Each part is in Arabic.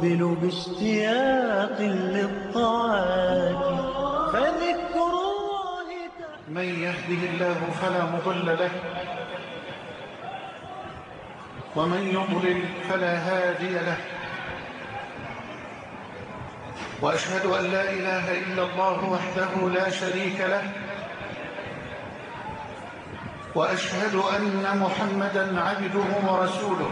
أقبل باشتياق للطاعات فذكر الله. من يهده الله فلا مضل له ومن يضلل فلا هادي له، وأشهد أن لا إله إلا الله وحده لا شريك له، وأشهد أن محمدًا عبده ورسوله.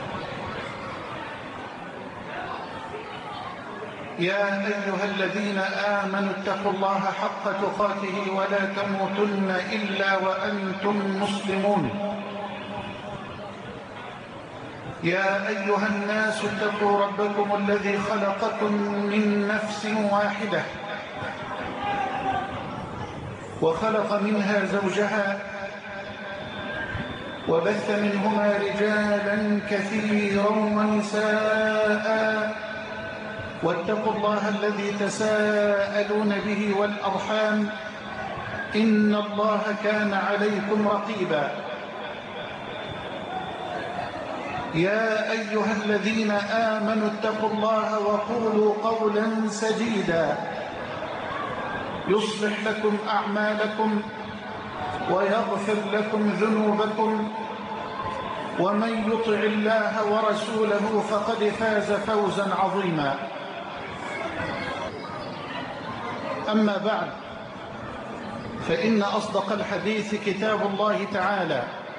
يا أيها الذين آمنوا اتقوا الله حق تقاته ولا تموتن إلا وأنتم مسلمون. يا أيها الناس اتقوا ربكم الذي خلقكم من نفس واحدة وخلق منها زوجها وبث منهما رجالا كثيرا ونساء، واتقوا الله الذي تساءلون به والأرحام إن الله كان عليكم رقيبا. يا أيها الذين آمنوا اتقوا الله وقولوا قولا سديدا يصلح لكم أعمالكم ويغفر لكم ذنوبكم، ومن يطع الله ورسوله فقد فاز فوزا عظيما. أما بعد، فإن أصدق الحديث كتاب الله تعالى،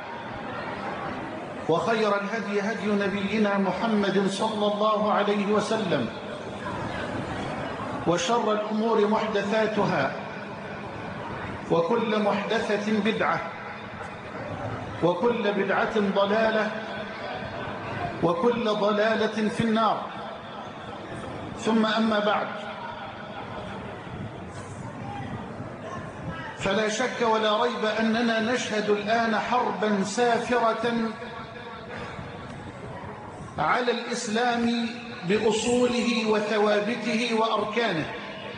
وخير الهدي هدي نبينا محمد صلى الله عليه وسلم، وشر الأمور محدثاتها، وكل محدثة بدعة، وكل بدعة ضلالة، وكل ضلالة في النار. ثم أما بعد، فلا شك ولا ريب أننا نشهد الآن حربا سافرة على الإسلام بأصوله وثوابته وأركانه.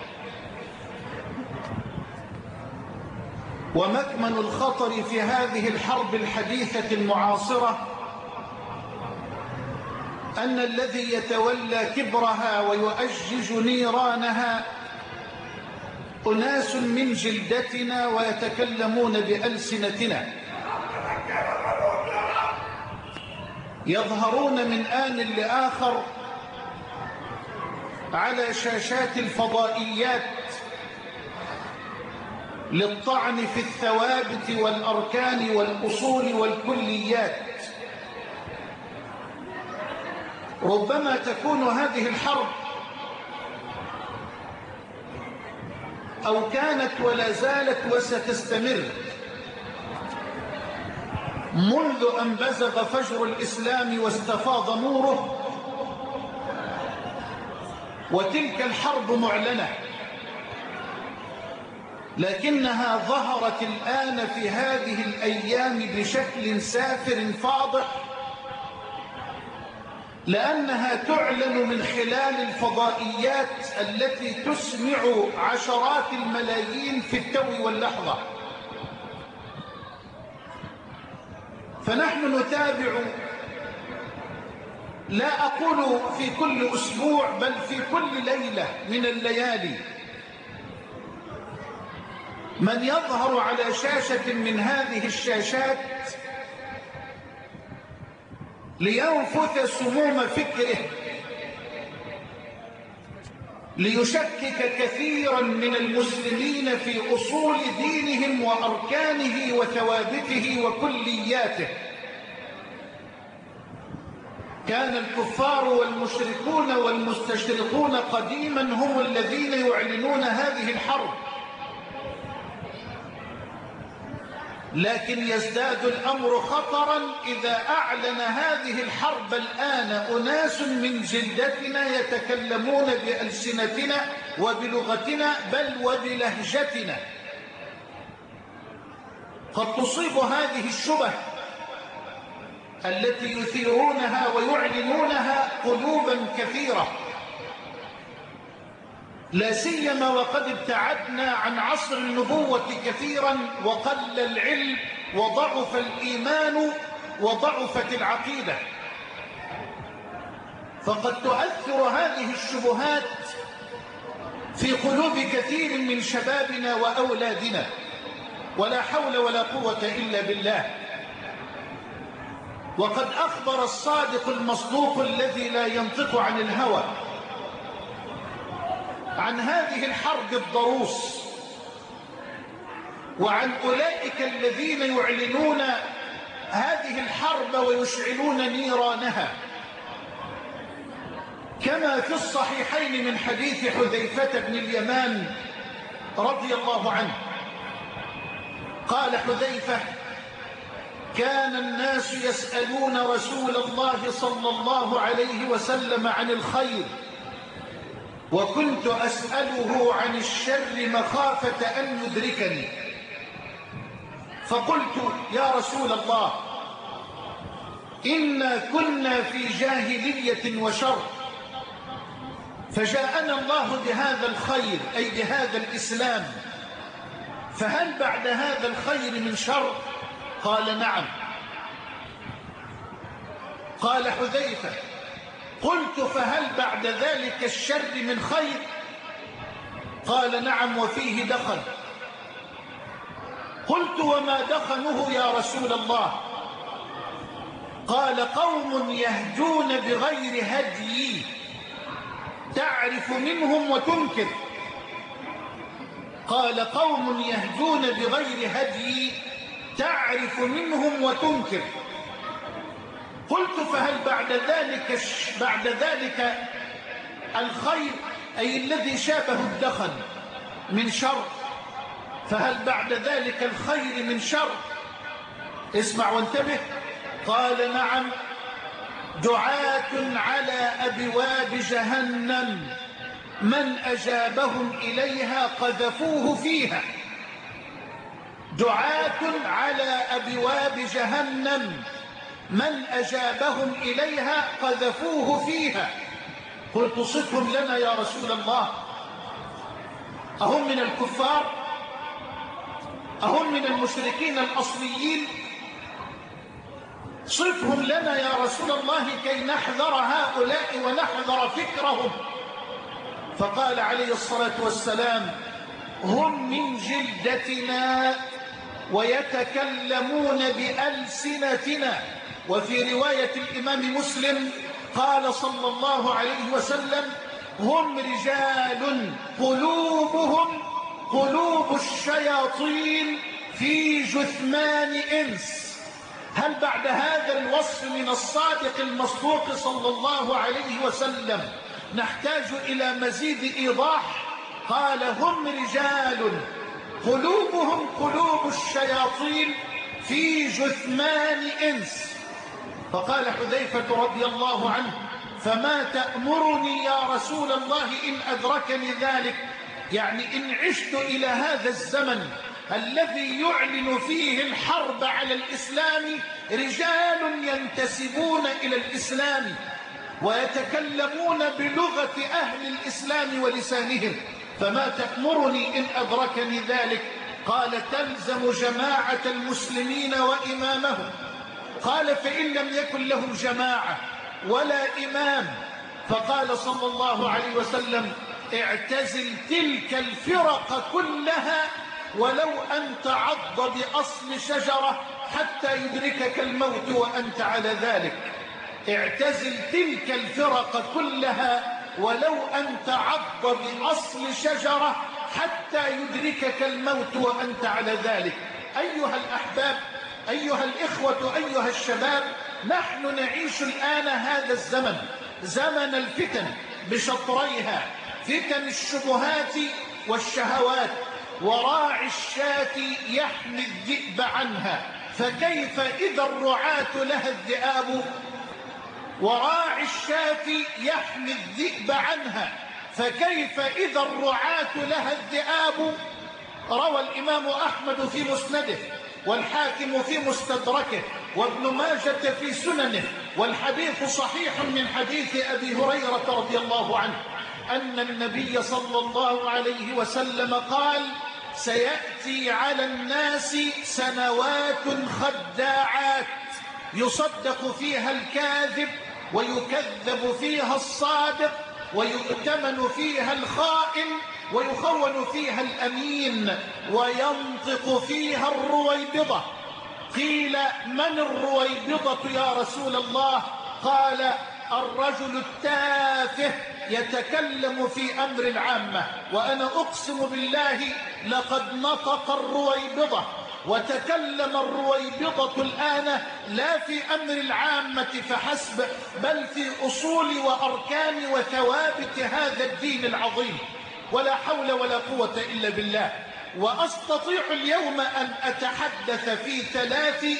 ومكمن الخطر في هذه الحرب الحديثة المعاصرة أن الذي يتولى كبرها ويؤجج نيرانها أناس من جلدتنا ويتكلمون بألسنتنا، يظهرون من آن لآخر على شاشات الفضائيات للطعن في الثوابت والأركان والأصول والكليات. ربما تكون هذه الحرب أو كانت ولا زالت وستستمر منذ أن بزغ فجر الإسلام واستفاض نوره، وتلك الحرب معلنة، لكنها ظهرت الآن في هذه الأيام بشكل سافر فاضح، لأنها تعلن من خلال الفضائيات التي تسمع عشرات الملايين في التو واللحظة. فنحن نتابع، لا أقول في كل أسبوع بل في كل ليلة من الليالي، من يظهر على شاشة من هذه الشاشات لينفث سموم فكره، ليشكك كثيرا من المسلمين في أصول دينهم وأركانه وثوابته وكلياته. كان الكفار والمشركون والمستشرقون قديما هم الذين يعلنون هذه الحرب، لكن يزداد الأمر خطرا إذا أعلن هذه الحرب الآن أناس من جلدتنا يتكلمون بألسنتنا وبلغتنا بل وبلهجتنا. قد تصيب هذه الشبه التي يثيرونها ويعلنونها قلوبا كثيرة، لا سيما وقد ابتعدنا عن عصر النبوة كثيرا، وقل العلم وضعف الإيمان وضعفت العقيدة. فقد تؤثر هذه الشبهات في قلوب كثير من شبابنا وأولادنا، ولا حول ولا قوة إلا بالله. وقد أخبر الصادق المصدوق الذي لا ينطق عن الهوى عن هذه الحرب الضروس، وعن أولئك الذين يعلنون هذه الحرب ويشعلون نيرانها، كما في الصحيحين من حديث حذيفة بن اليمان رضي الله عنه قال حذيفة: كان الناس يسألون رسول الله صلى الله عليه وسلم عن الخير، وكنت أسأله عن الشر مخافة أن يدركني، فقلت: يا رسول الله، إنا كنا في جاهلية وشر، فجاءنا الله بهذا الخير أي بهذا الإسلام، فهل بعد هذا الخير من شر؟ قال: نعم. قال حذيفة: قلت: فهل بعد ذلك الشر من خير؟ قال: نعم، وفيه دخن. قلت: وما دخنه يا رسول الله؟ قال: قوم يهدون بغير هدي تعرف منهم وتنكر. قال: قوم يهدون بغير هدي تعرف منهم وتنكر. قلت: فهل بعد ذلك الخير أي الذي شابه الدخن من شر؟ فهل بعد ذلك الخير من شر؟ اسمع وانتبه. قال: نعم، دعاة على أبواب جهنم من أجابهم إليها قذفوه فيها. دعاة على أبواب جهنم من أجابهم إليها قذفوه فيها. قلت: صفهم لنا يا رسول الله، أهم من الكفار؟ أهم من المشركين الأصليين؟ صفهم لنا يا رسول الله كي نحذر هؤلاء ونحذر فكرهم. فقال عليه الصلاة والسلام: هم من جلدتنا ويتكلمون بألسنتنا. وفي رواية الإمام مسلم قال صلى الله عليه وسلم: هم رجال قلوبهم قلوب الشياطين في جثمان إنس. هل بعد هذا الوصف من الصادق المصدوق صلى الله عليه وسلم نحتاج إلى مزيد إيضاح؟ قال: هم رجال قلوبهم قلوب الشياطين في جثمان إنس. فقال حذيفة رضي الله عنه: فما تأمرني يا رسول الله إن أدركني ذلك؟ يعني إن عشت إلى هذا الزمن الذي يعلن فيه الحرب على الإسلام رجال ينتسبون إلى الإسلام ويتكلمون بلغة أهل الإسلام ولسانهم، فما تأمرني إن أدركني ذلك؟ قال: تلزم جماعة المسلمين وإمامهم. قال: فإن لم يكن لهم جماعة ولا إمام؟ فقال صلى الله عليه وسلم: اعتزل تلك الفرق كلها ولو أن تعض بأصل شجرة حتى يدركك الموت وأنت على ذلك. اعتزل تلك الفرق كلها ولو أن تعض بأصل شجرة حتى يدركك الموت وأنت على ذلك. أيها الأحباب، أيها الإخوة، أيها الشباب، نحن نعيش الآن هذا الزمن، زمن الفتن بشطريها، فتن الشبهات والشهوات. وراعي الشاة يحمي الذئب عنها، فكيف إذا الرعاة لها الذئاب؟ وراعي الشاة يحمي الذئب عنها، فكيف إذا الرعاة لها الذئاب؟ روى الإمام أحمد في مسنده، والحاكم في مستدركه، وابن ماجة في سننه، والحديث صحيح من حديث أبي هريرة رضي الله عنه أن النبي صلى الله عليه وسلم قال: سيأتي على الناس سنوات خداعات يصدق فيها الكاذب ويكذب فيها الصادق، ويؤتمن فيها الخائن، ويخون فيها الأمين، وينطق فيها الرويبضة. قيل من الرويبضة يا رسول الله؟ قال الرجل التافه يتكلم في أمر العامة. وأنا أقسم بالله لقد نطق الرويبضة وتكلم الرويبضة الآن لا في أمر العامة فحسب، بل في أصول وأركان وثوابت هذا الدين العظيم. ولا حول ولا قوة إلا بالله. وأستطيع اليوم أن أتحدث في ثلاثة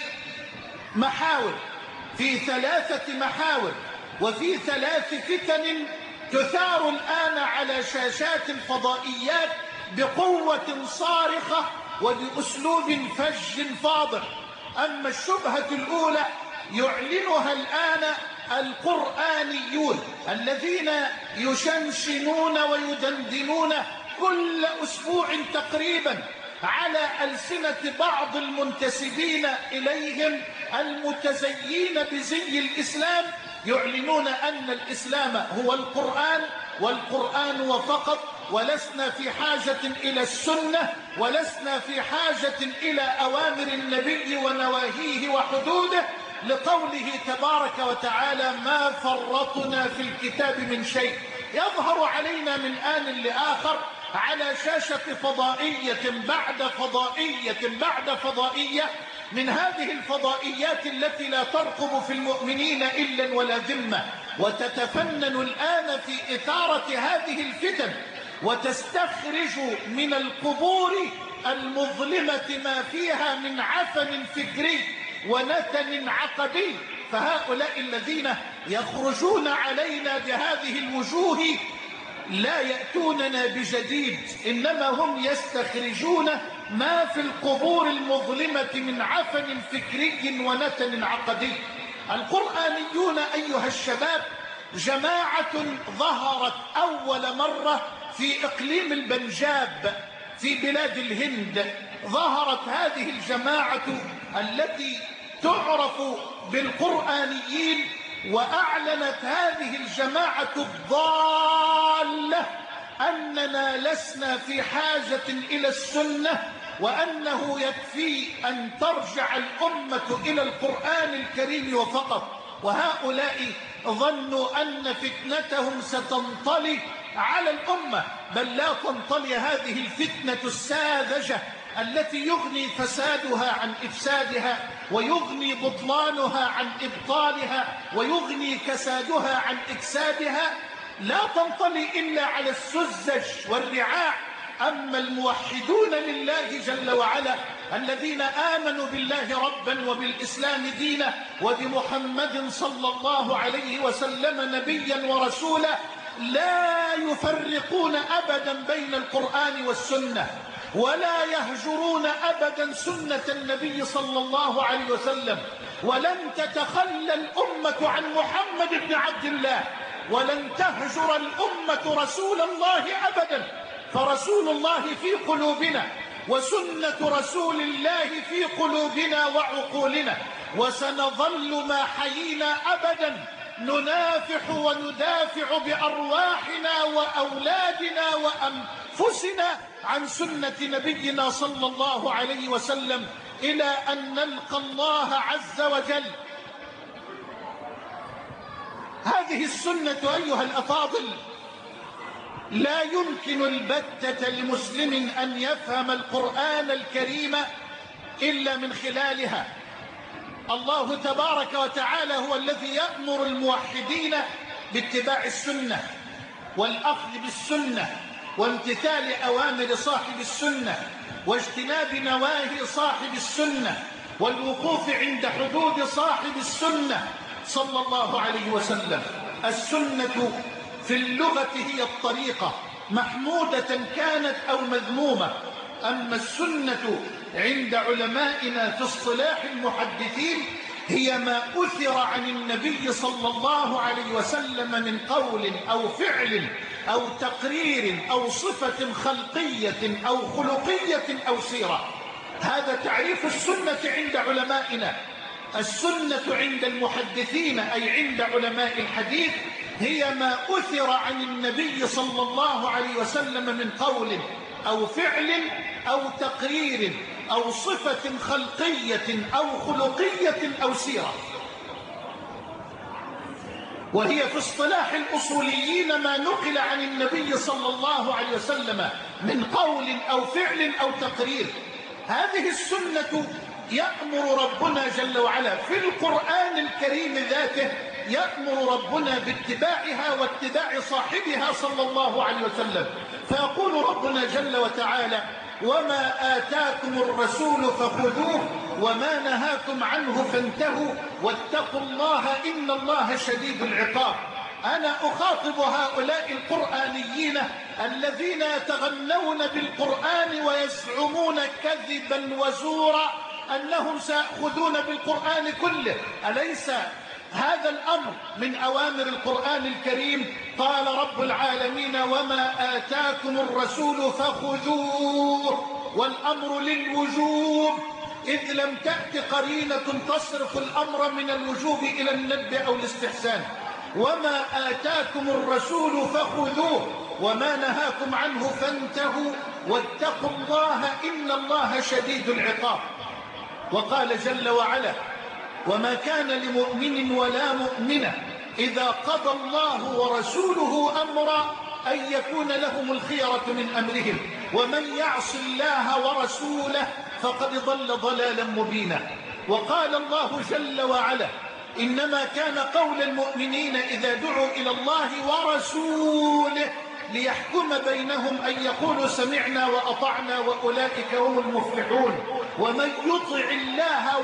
محاور وفي 3 فتن تثار الآن على شاشات الفضائيات بقوة صارخة وبأسلوب فج فاضح. أما الشبهة الأولى يعلنها الآن القرآنيون الذين يشنشنون ويدندنون كل أسبوع تقريبا على ألسنة بعض المنتسبين إليهم المتزيين بزي الإسلام، يعلنون أن الإسلام هو القرآن والقرآن وفقط، ولسنا في حاجة إلى السنة، ولسنا في حاجة إلى أوامر النبي ونواهيه وحدوده، لقوله تبارك وتعالى ما فرطنا في الكتاب من شيء. يظهر علينا من آن لآخر على شاشة فضائية بعد فضائية بعد فضائية من هذه الفضائيات التي لا ترقب في المؤمنين إلا ولا ذمة، وتتفنن الآن في إثارة هذه الفتن، وتستخرج من القبور المظلمة ما فيها من عفن فكري ونتن عقدي. فهؤلاء الذين يخرجون علينا بهذه الوجوه لا يأتوننا بجديد، إنما هم يستخرجون ما في القبور المظلمة من عفن فكري ونتن عقدي. القرآنيون أيها الشباب جماعة ظهرت أول مرة في إقليم البنجاب في بلاد الهند. ظهرت هذه الجماعة التي تعرف بالقرآنيين، وأعلنت هذه الجماعة الضالة أننا لسنا في حاجة إلى السنة، وأنه يكفي أن ترجع الأمة إلى القرآن الكريم وفقط. وهؤلاء ظنوا أن فتنتهم ستنطلي على الأمة، بل لا تنطلي هذه الفتنة الساذجة التي يغني فسادها عن إفسادها، ويغني بطلانها عن إبطالها، ويغني كسادها عن إكسادها، لا تنطلي إلا على السذج والرعاع. أما الموحدون لله جل وعلا الذين آمنوا بالله ربا وبالإسلام دينا وبمحمد صلى الله عليه وسلم نبيا ورسولا، لا يفرقون أبدا بين القرآن والسنة، ولا يهجرون أبدا سنة النبي صلى الله عليه وسلم. ولن تتخلى الأمة عن محمد بن عبد الله، ولن تهجر الأمة رسول الله أبدا، فرسول الله في قلوبنا، وسنة رسول الله في قلوبنا وعقولنا، وسنظل ما حيينا أبدا ننافح وندافع بأرواحنا وأولادنا وأنفسنا عن سنة نبينا صلى الله عليه وسلم إلى أن نلقى الله عز وجل. هذه السنة أيها الأفاضل لا يمكن البتة لمسلم أن يفهم القرآن الكريم إلا من خلالها. الله تبارك وتعالى هو الذي يأمر الموحدين باتباع السنة والأخذ بالسنة وامتثال أوامر صاحب السنة واجتناب نواهي صاحب السنة والوقوف عند حدود صاحب السنة صلى الله عليه وسلم. السنة في اللغة هي الطريقة، محمودة كانت أو مذمومة. أما السنة عند علمائنا في اصطلاح المحدثين هي ما أثر عن النبي صلى الله عليه وسلم من قول أو فعل أو تقرير أو صفة خلقية أو خلقية أو سيرة. هذا تعريف السنة عند علمائنا. السنة عند المحدثين أي عند علماء الحديث هي ما أثر عن النبي صلى الله عليه وسلم من قول أو فعل أو تقرير أو صفة خلقية أو خلقية أو سيرة. وهي في اصطلاح الأصوليين ما نقل عن النبي صلى الله عليه وسلم من قول أو فعل أو تقرير. هذه السنة يأمر ربنا جل وعلا في القرآن الكريم ذاته، يأمر ربنا باتباعها واتباع صاحبها صلى الله عليه وسلم. فيقول ربنا جل وتعالى: وما آتاكم الرسول فخذوه وما نهاكم عنه فانتهوا واتقوا الله إن الله شديد العقاب. أنا أخاطب هؤلاء القرآنيين الذين يتغنون بالقرآن ويزعمون كذبا وزورا أنهم سيأخذون بالقرآن كله. أليس هذا الأمر من أوامر القرآن الكريم؟ قال رب العالمين: وما آتاكم الرسول فخذوه، والأمر للوجوب إذ لم تأت قرينة تصرف الأمر من الوجوب إلى الندب أو الاستحسان. وما آتاكم الرسول فخذوه وما نهاكم عنه فانتهوا واتقوا الله إن الله شديد العقاب. وقال جل وعلا: وما كان لمؤمن ولا مؤمنة إذا قضى الله ورسوله أمرا أن يكون لهم الخيرة من أمرهم ومن يعص الله ورسوله فقد ضل ضلالا مبينا. وقال الله جل وعلا: إنما كان قول المؤمنين إذا دعوا إلى الله ورسوله ليحكم بينهم أن يقولوا سمعنا وأطعنا وأولئك هم المفلحون. ومن يطع الله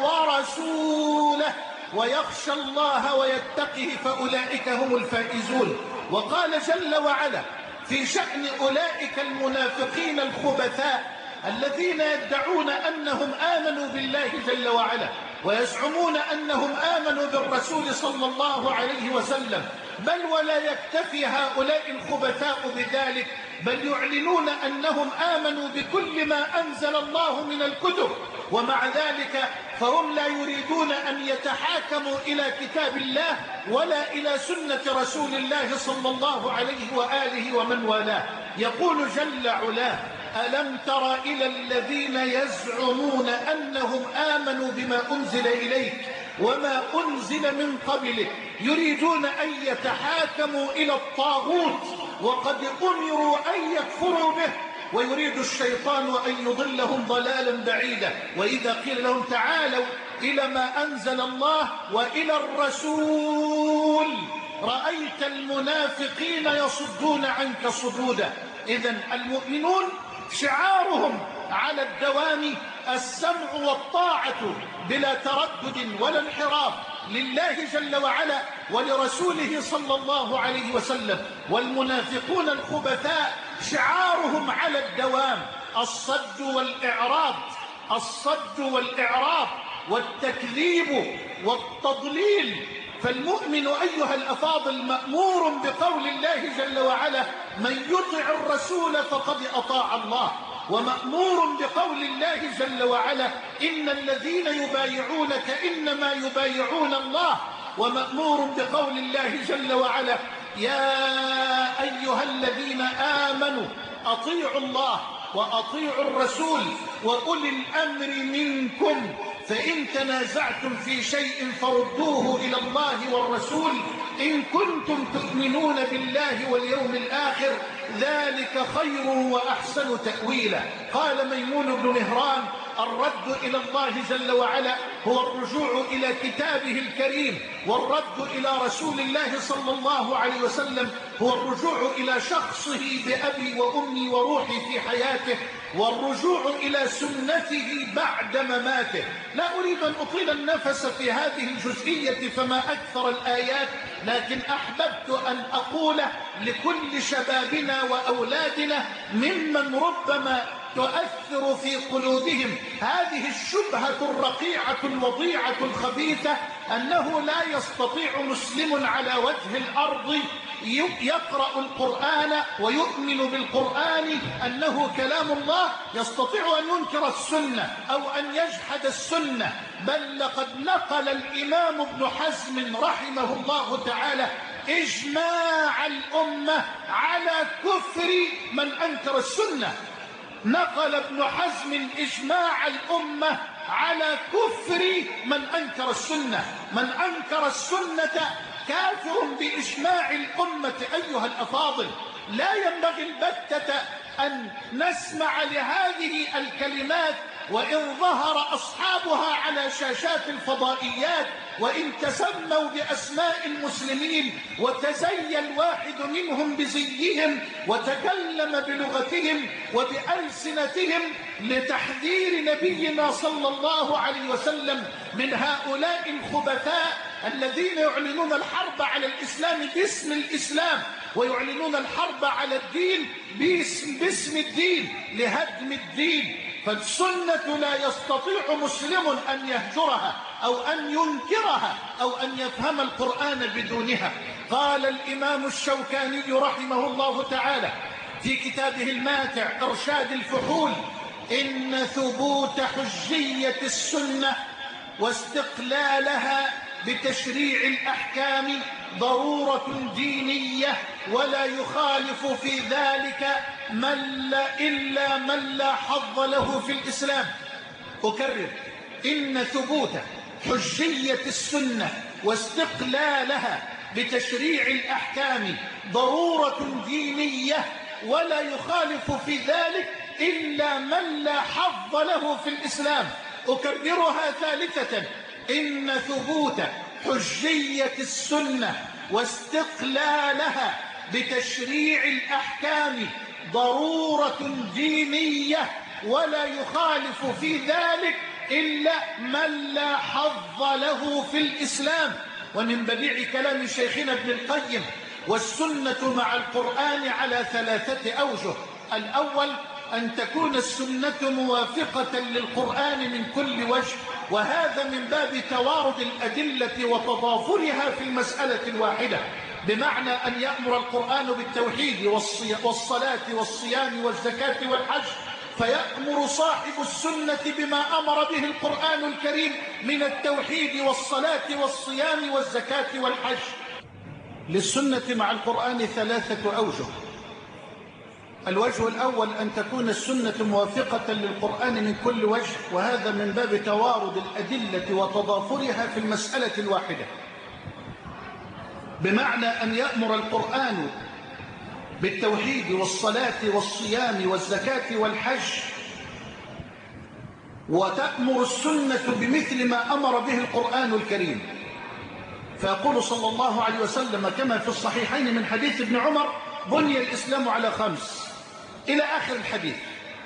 ورسوله ويخشى الله ويتقه فأولئك هم الفائزون. وقال جل وعلا في شأن أولئك المنافقين الخبثاء الذين يدعون أنهم آمنوا بالله جل وعلا ويزعمون أنهم آمنوا بالرسول صلى الله عليه وسلم، بل ولا يكتفي هؤلاء الخبثاء بذلك، بل يعلنون أنهم آمنوا بكل ما أنزل الله من الكتب، ومع ذلك فهم لا يريدون أن يتحاكموا إلى كتاب الله ولا إلى سنة رسول الله صلى الله عليه وآله ومن والاه. يقول جل علاه: ألم تر إلى الذين يزعمون أنهم آمنوا بما أنزل إليك وما أنزل من قبلك يريدون أن يتحاكموا إلى الطاغوت وقد أمروا أن يكفروا به ويريد الشيطان أن يضلهم ضلالا بعيدا. وإذا قيل لهم تعالوا إلى ما أنزل الله وإلى الرسول رأيت المنافقين يصدون عنك صدودا. إذن المؤمنون شعارهم على الدوام السمع والطاعة بلا تردد ولا انحراف لله جل وعلا ولرسوله صلى الله عليه وسلم. والمنافقون الخبثاء شعارهم على الدوام الصد والإعراض، الصد والإعراض والتكذيب والتضليل. فالمؤمن أيها الأفاضل مأمور بقول الله جل وعلا: من يطع الرسول فقد أطاع الله، ومأمور بقول الله جل وعلا: إن الذين يبايعونك إنما يبايعون الله، ومأمور بقول الله جل وعلا: يا أيها الذين آمنوا أطيعوا الله وأطيعوا الرسول وأولي الأمر منكم فإن تنازعتم في شيء فردوه إلى الله والرسول إن كنتم تؤمنون بالله واليوم الآخر ذلك خير وأحسن تأويلا. قال ميمون بن مهران: الرد إلى الله جل وعلا هو الرجوع إلى كتابه الكريم، والرد إلى رسول الله صلى الله عليه وسلم هو الرجوع إلى شخصه بأبي وأمي وروحي في حياته، والرجوع إلى سنته بعد مماته. لا أريد أن أطيل النفس في هذه الجزئية فما أكثر الآيات، لكن أحببت أن أقول لكل شبابنا وأولادنا ممن ربما تؤثر في قلوبهم هذه الشبهة الرقيعة الوضيعة الخبيثة أنه لا يستطيع مسلم على وجه الأرض يقرأ القرآن ويؤمن بالقرآن أنه كلام الله يستطيع أن ينكر السنة أو أن يجحد السنة، بل لقد نقل الإمام ابن حزم رحمه الله تعالى إجماع الأمة على كفر من أنكر السنة. نقل ابن حزم إجماع الأمة على كفر من أنكر السنة. من أنكر السنة كافر بإجماع الأمة. أيها الأفاضل، لا ينبغي البتة أن نسمع لهذه الكلمات وإن ظهر أصحابها على شاشات الفضائيات، وإن تسموا بأسماء المسلمين وتزي الواحد منهم بزيهم وتكلم بلغتهم وبألسنتهم لتحذير نبينا صلى الله عليه وسلم من هؤلاء الخبثاء الذين يعلنون الحرب على الإسلام باسم الإسلام، ويعلنون الحرب على الدين باسم الدين لهدم الدين. فالسنة لا يستطيع مسلم أن يهجرها أو أن ينكرها أو أن يفهم القرآن بدونها. قال الإمام الشوكاني رحمه الله تعالى في كتابه الماتع إرشاد الفحول: إن ثبوت حجية السنة واستقلالها بتشريع الأحكام ضرورة دينية، ولا يخالف في ذلك إلا من لا حظ له في الإسلام. أكرر: إن ثبوت حجية السنة واستقلالها بتشريع الأحكام ضرورة دينية، ولا يخالف في ذلك إلا من لا حظ له في الإسلام. أكررها ثالثة: إن ثبوت حجية السنة واستقلالها بتشريع الأحكام ضرورة دينية، ولا يخالف في ذلك إلا من لا حظ له في الإسلام. ومن بديع كلام شيخنا ابن القيم: والسنة مع القرآن على 3 أوجه. الأول: أن تكون السنة موافقة للقرآن من كل وجه، وهذا من باب توارد الأدلة وتضافرها في المسألة الواحدة، بمعنى أن يأمر القرآن بالتوحيد والصلاة والصيام والزكاة والحج، فيأمر صاحب السنة بما أمر به القرآن الكريم من التوحيد والصلاة والصيام والزكاة والحج. للسنة مع القرآن 3 أوجه. الوجه الأول: أن تكون السنة موافقة للقرآن من كل وجه، وهذا من باب توارد الأدلة وتضافرها في المسألة الواحدة، بمعنى أن يأمر القرآن بالتوحيد والصلاة والصيام والزكاة والحج، وتأمر السنة بمثل ما أمر به القرآن الكريم. فيقول صلى الله عليه وسلم كما في الصحيحين من حديث ابن عمر: بني الإسلام على 5، إلى آخر الحديث.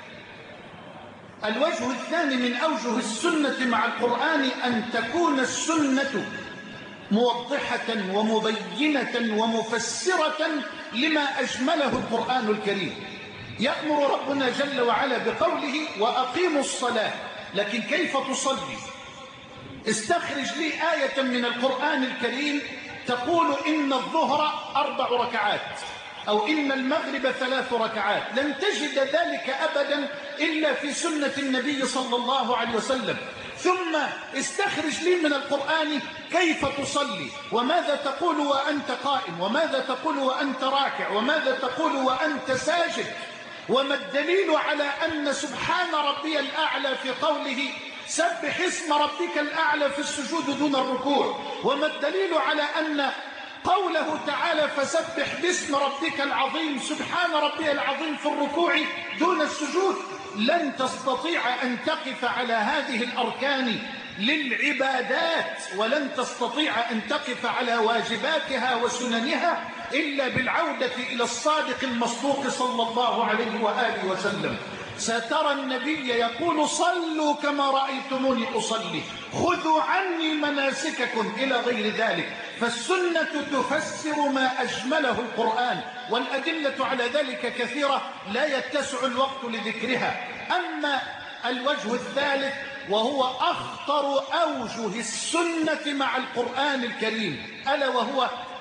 الوجه الثاني من أوجه السنة مع القرآن: أن تكون السنة موضحة ومبينة ومفسرة لما أجمله القرآن الكريم. يأمر ربنا جل وعلا بقوله: وأقيموا الصلاة، لكن كيف تصلي؟ استخرج لي آية من القرآن الكريم تقول إن الظهر 4 ركعات أو إن المغرب 3 ركعات. لن تجد ذلك أبدا إلا في سنة النبي صلى الله عليه وسلم. ثم استخرج لي من القرآن كيف تصلي، وماذا تقول وأنت قائم، وماذا تقول وأنت راكع، وماذا تقول وأنت ساجد. وما الدليل على أن سبحان ربي الأعلى في قوله سبح اسم ربك الأعلى في السجود دون الركوع؟ وما الدليل على أن قوله تعالى فسبح باسم ربك العظيم سبحان ربي العظيم في الركوع دون السجود؟ لن تستطيع أن تقف على هذه الأركان للعبادات، ولن تستطيع أن تقف على واجباتها وسننها إلا بالعودة إلى الصادق المصدوق صلى الله عليه وآله وسلم. سترى النبي يقول صلوا كما رأيتموني أصلي، خذوا عني مناسككم، إلى غير ذلك. فالسنة تفسر ما أجمله القرآن، والأدلة على ذلك كثيرة لا يتسع الوقت لذكرها. أما الوجه الثالث وهو أخطر أوجه السنة مع القرآن الكريم، ألا وهو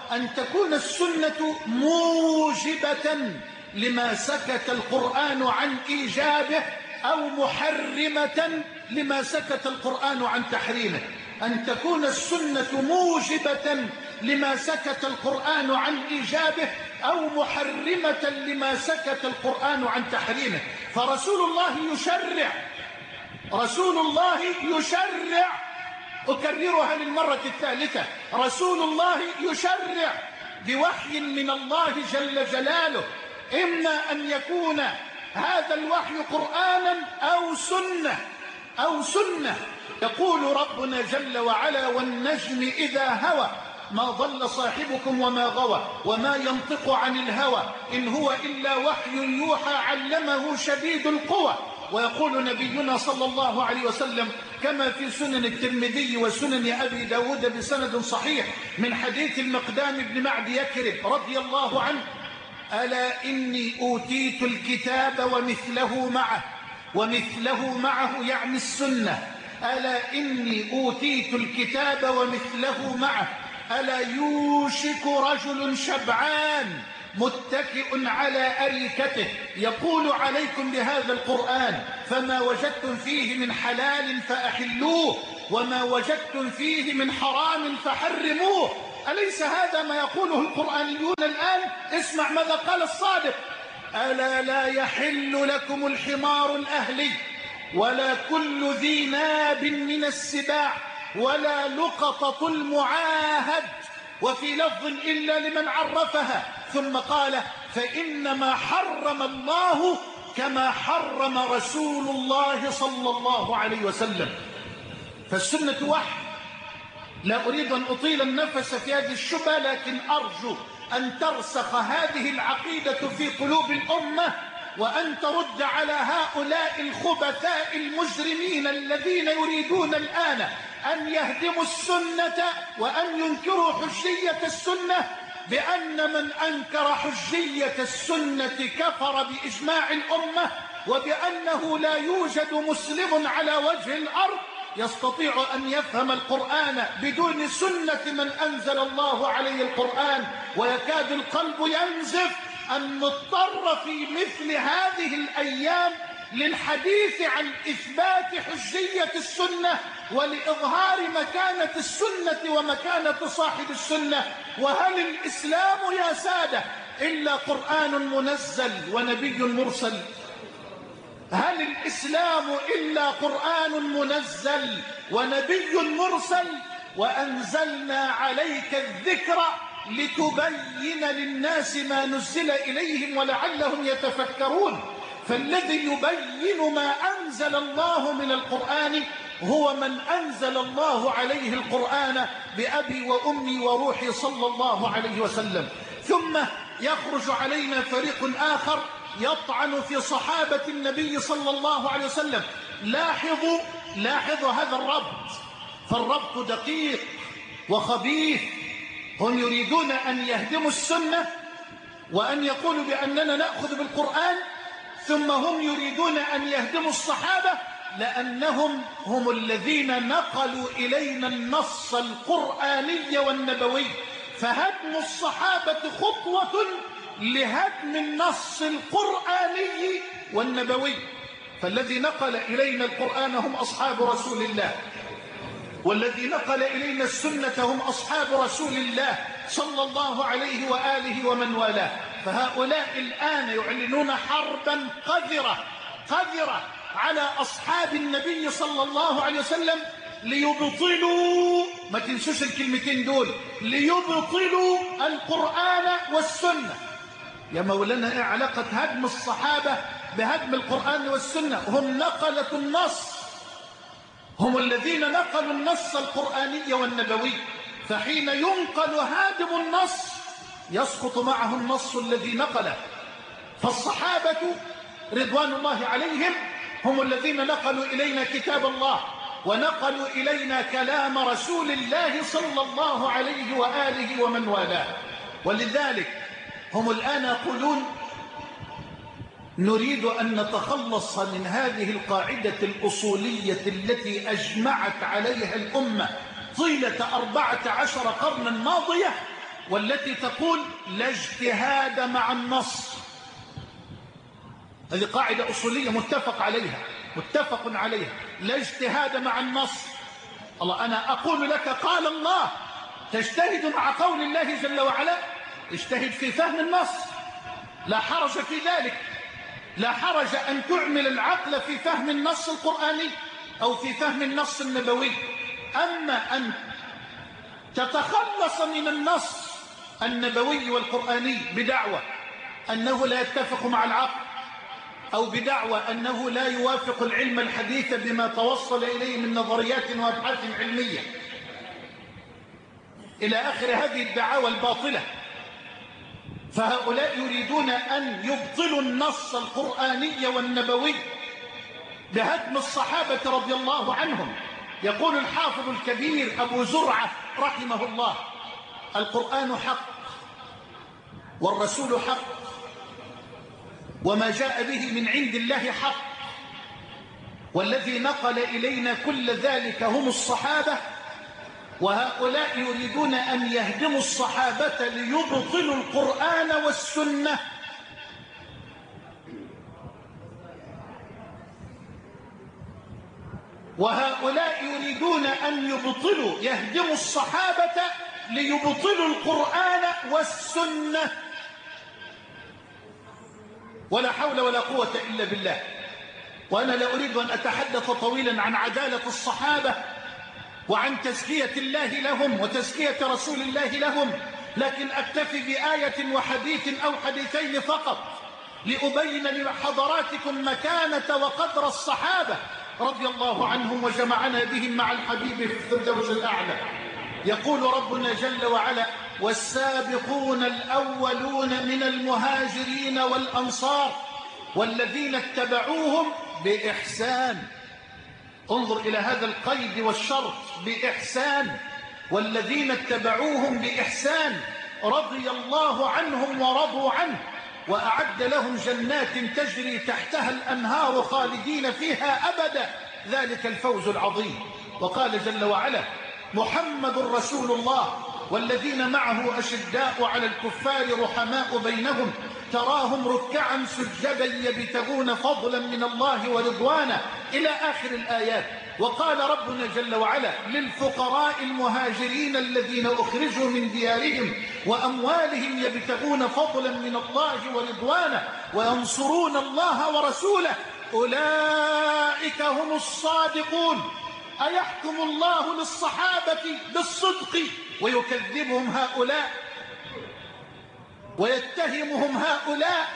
أن تكون السنة موجبة لما سكت القرآن عن إيجابه أو محرمة لما سكت القرآن عن تحريمه. أن تكون السنة موجبة لما سكت القرآن عن إيجابه أو محرمة لما سكت القرآن عن تحريمه. فرسول الله يشرع، أكررها للمرة الثالثة، رسول الله يشرع بوحي من الله جل جلاله، إما أن يكون هذا الوحي قرآنا أو سنة. يقول ربنا جل وعلا: والنجم إذا هوى ما ضل صاحبكم وما غوى وما ينطق عن الهوى إن هو إلا وحي يوحى علمه شديد القوى. ويقول نبينا صلى الله عليه وسلم كما في سنن الترمذي وسنن أبي داود بسند صحيح من حديث المقدام بن معد يكرب رضي الله عنه: ألا إني أوتيت الكتاب ومثله معه يعني السنة. ألا إني أوتيت الكتاب ومثله معه. ألا يوشك رجل شبعان متكئ على أريكته يقول عليكم بهذا القرآن فما وجدتم فيه من حلال فأحلوه وما وجدتم فيه من حرام فحرموه. أليس هذا ما يقوله القرآنيون الآن؟ اسمع ماذا قال الصادق: ألا لا يحل لكم الحمار الأهلي ولا كل ذي ناب من السباع ولا لقطة المعاهد، وفي لفظ إلا لمن عرفها. ثم قال: فإنما حرم الله كما حرم رسول الله صلى الله عليه وسلم. فالسنة وحي. لا أريد أن أطيل النفس في هذه الشبهة، لكن أرجو أن ترسخ هذه العقيدة في قلوب الأمة، وأن ترد على هؤلاء الخبثاء المجرمين الذين يريدون الآن أن يهدموا السنة وأن ينكروا حجية السنة، بأن من أنكر حجية السنة كفر بإجماع الأمة، وبأنه لا يوجد مسلم على وجه الأرض يستطيع أن يفهم القرآن بدون سنة من أنزل الله عليه القرآن، ويكاد القلب ينزف أن نضطر في مثل هذه الأيام للحديث عن إثبات حجية السنة ولإظهار مكانة السنة ومكانة صاحب السنة. وهل الإسلام يا سادة إلا قرآن منزل ونبي مرسل؟ هل الإسلام إلا قرآن منزل ونبي مرسل؟ وأنزلنا عليك الذكر لتبين للناس ما نزل إليهم ولعلهم يتفكرون. فالذي يبين ما أنزل الله من القرآن هو من أنزل الله عليه القرآن بأبي وأمي وروحي صلى الله عليه وسلم. ثم يخرج علينا فريق آخر يطعن في صحابة النبي صلى الله عليه وسلم. لاحظوا هذا الربط، فالربط دقيق وخبيث. هم يريدون أن يهدموا السنة وأن يقولوا بأننا نأخذ بالقرآن، ثم هم يريدون أن يهدموا الصحابة لأنهم هم الذين نقلوا إلينا النص القرآني والنبوي. فهدم الصحابة خطوة لهدم النص القرآني والنبوي. فالذي نقل إلينا القرآن هم أصحاب رسول الله، والذي نقل إلينا السنة هم أصحاب رسول الله صلى الله عليه وآله ومن والاه. فهؤلاء الآن يعلنون حربا قذرة على أصحاب النبي صلى الله عليه وسلم ليبطلوا، ما تنسوش الكلمتين دول، ليبطلوا القرآن والسنة. يا مولانا ايه علاقة هدم الصحابة بهدم القرآن والسنة؟ هم نقلة النص، هم الذين نقلوا النص القرآني والنبوي. فحين ينقل هادم النص يسقط معه النص الذي نقله. فالصحابة رضوان الله عليهم هم الذين نقلوا إلينا كتاب الله ونقلوا إلينا كلام رسول الله صلى الله عليه وآله ومن والاه. ولذلك هم الآن يقولون نريد أن نتخلص من هذه القاعدة الأصولية التي أجمعت عليها الأمة طيلة 14 قرنا ماضية، والتي تقول لا اجتهاد مع النص. هذه قاعدة أصولية متفق عليها، لا اجتهاد مع النص. الله، أنا أقول لك قال الله، تجتهد مع قول الله جل وعلا، اجتهد في فهم النص، لا حرج في ذلك، لا حرج أن تعمل العقل في فهم النص القرآني أو في فهم النص النبوي. أما أن تتخلص من النص النبوي والقرآني بدعوى أنه لا يتفق مع العقل، أو بدعوى أنه لا يوافق العلم الحديث بما توصل إليه من نظريات وأبحاث علمية، إلى آخر هذه الدعاوى الباطلة، فهؤلاء يريدون أن يبطلوا النص القرآني والنبوي بهدم الصحابة رضي الله عنهم. يقول الحافظ الكبير أبو زرعة رحمه الله: القرآن حق، والرسول حق، وما جاء به من عند الله حق، والذي نقل إلينا كل ذلك هم الصحابة، وهؤلاء يريدون أن يهدموا الصحابة ليبطلوا القرآن والسنة. وهؤلاء يريدون أن يهدموا الصحابة ليبطلوا القرآن والسنة، ولا حول ولا قوة إلا بالله. وأنا لا أريد أن أتحدث طويلا عن عدالة الصحابة وعن تزكية الله لهم وتزكية رسول الله لهم، لكن أكتفي بآية وحديث أو حديثين فقط لأبين لحضراتكم مكانة وقدر الصحابة رضي الله عنهم وجمعنا بهم مع الحبيب في الفردوس الأعلى. يقول ربنا جل وعلا: والسابقون الأولون من المهاجرين والأنصار والذين اتبعوهم بإحسان. انظر إلى هذا القيد والشرط، بإحسان، والذين اتبعوهم بإحسان رضي الله عنهم ورضوا عنه وأعد لهم جنات تجري تحتها الأنهار خالدين فيها أبدا، ذلك الفوز العظيم. وقال جل وعلا: محمد رسول الله والذين معه أشداء على الكفار رحماء بينهم تراهم ركعا سجدا يبتغون فضلا من الله ورضوانا، إلى آخر الآيات. وقال ربنا جل وعلا: للفقراء المهاجرين الذين أخرجوا من ديارهم وأموالهم يبتغون فضلا من الله ورضوانا وينصرون الله ورسوله أولئك هم الصادقون. أيحكم الله للصحابة بالصدق ويكذبهم هؤلاء ويتهمهم هؤلاء؟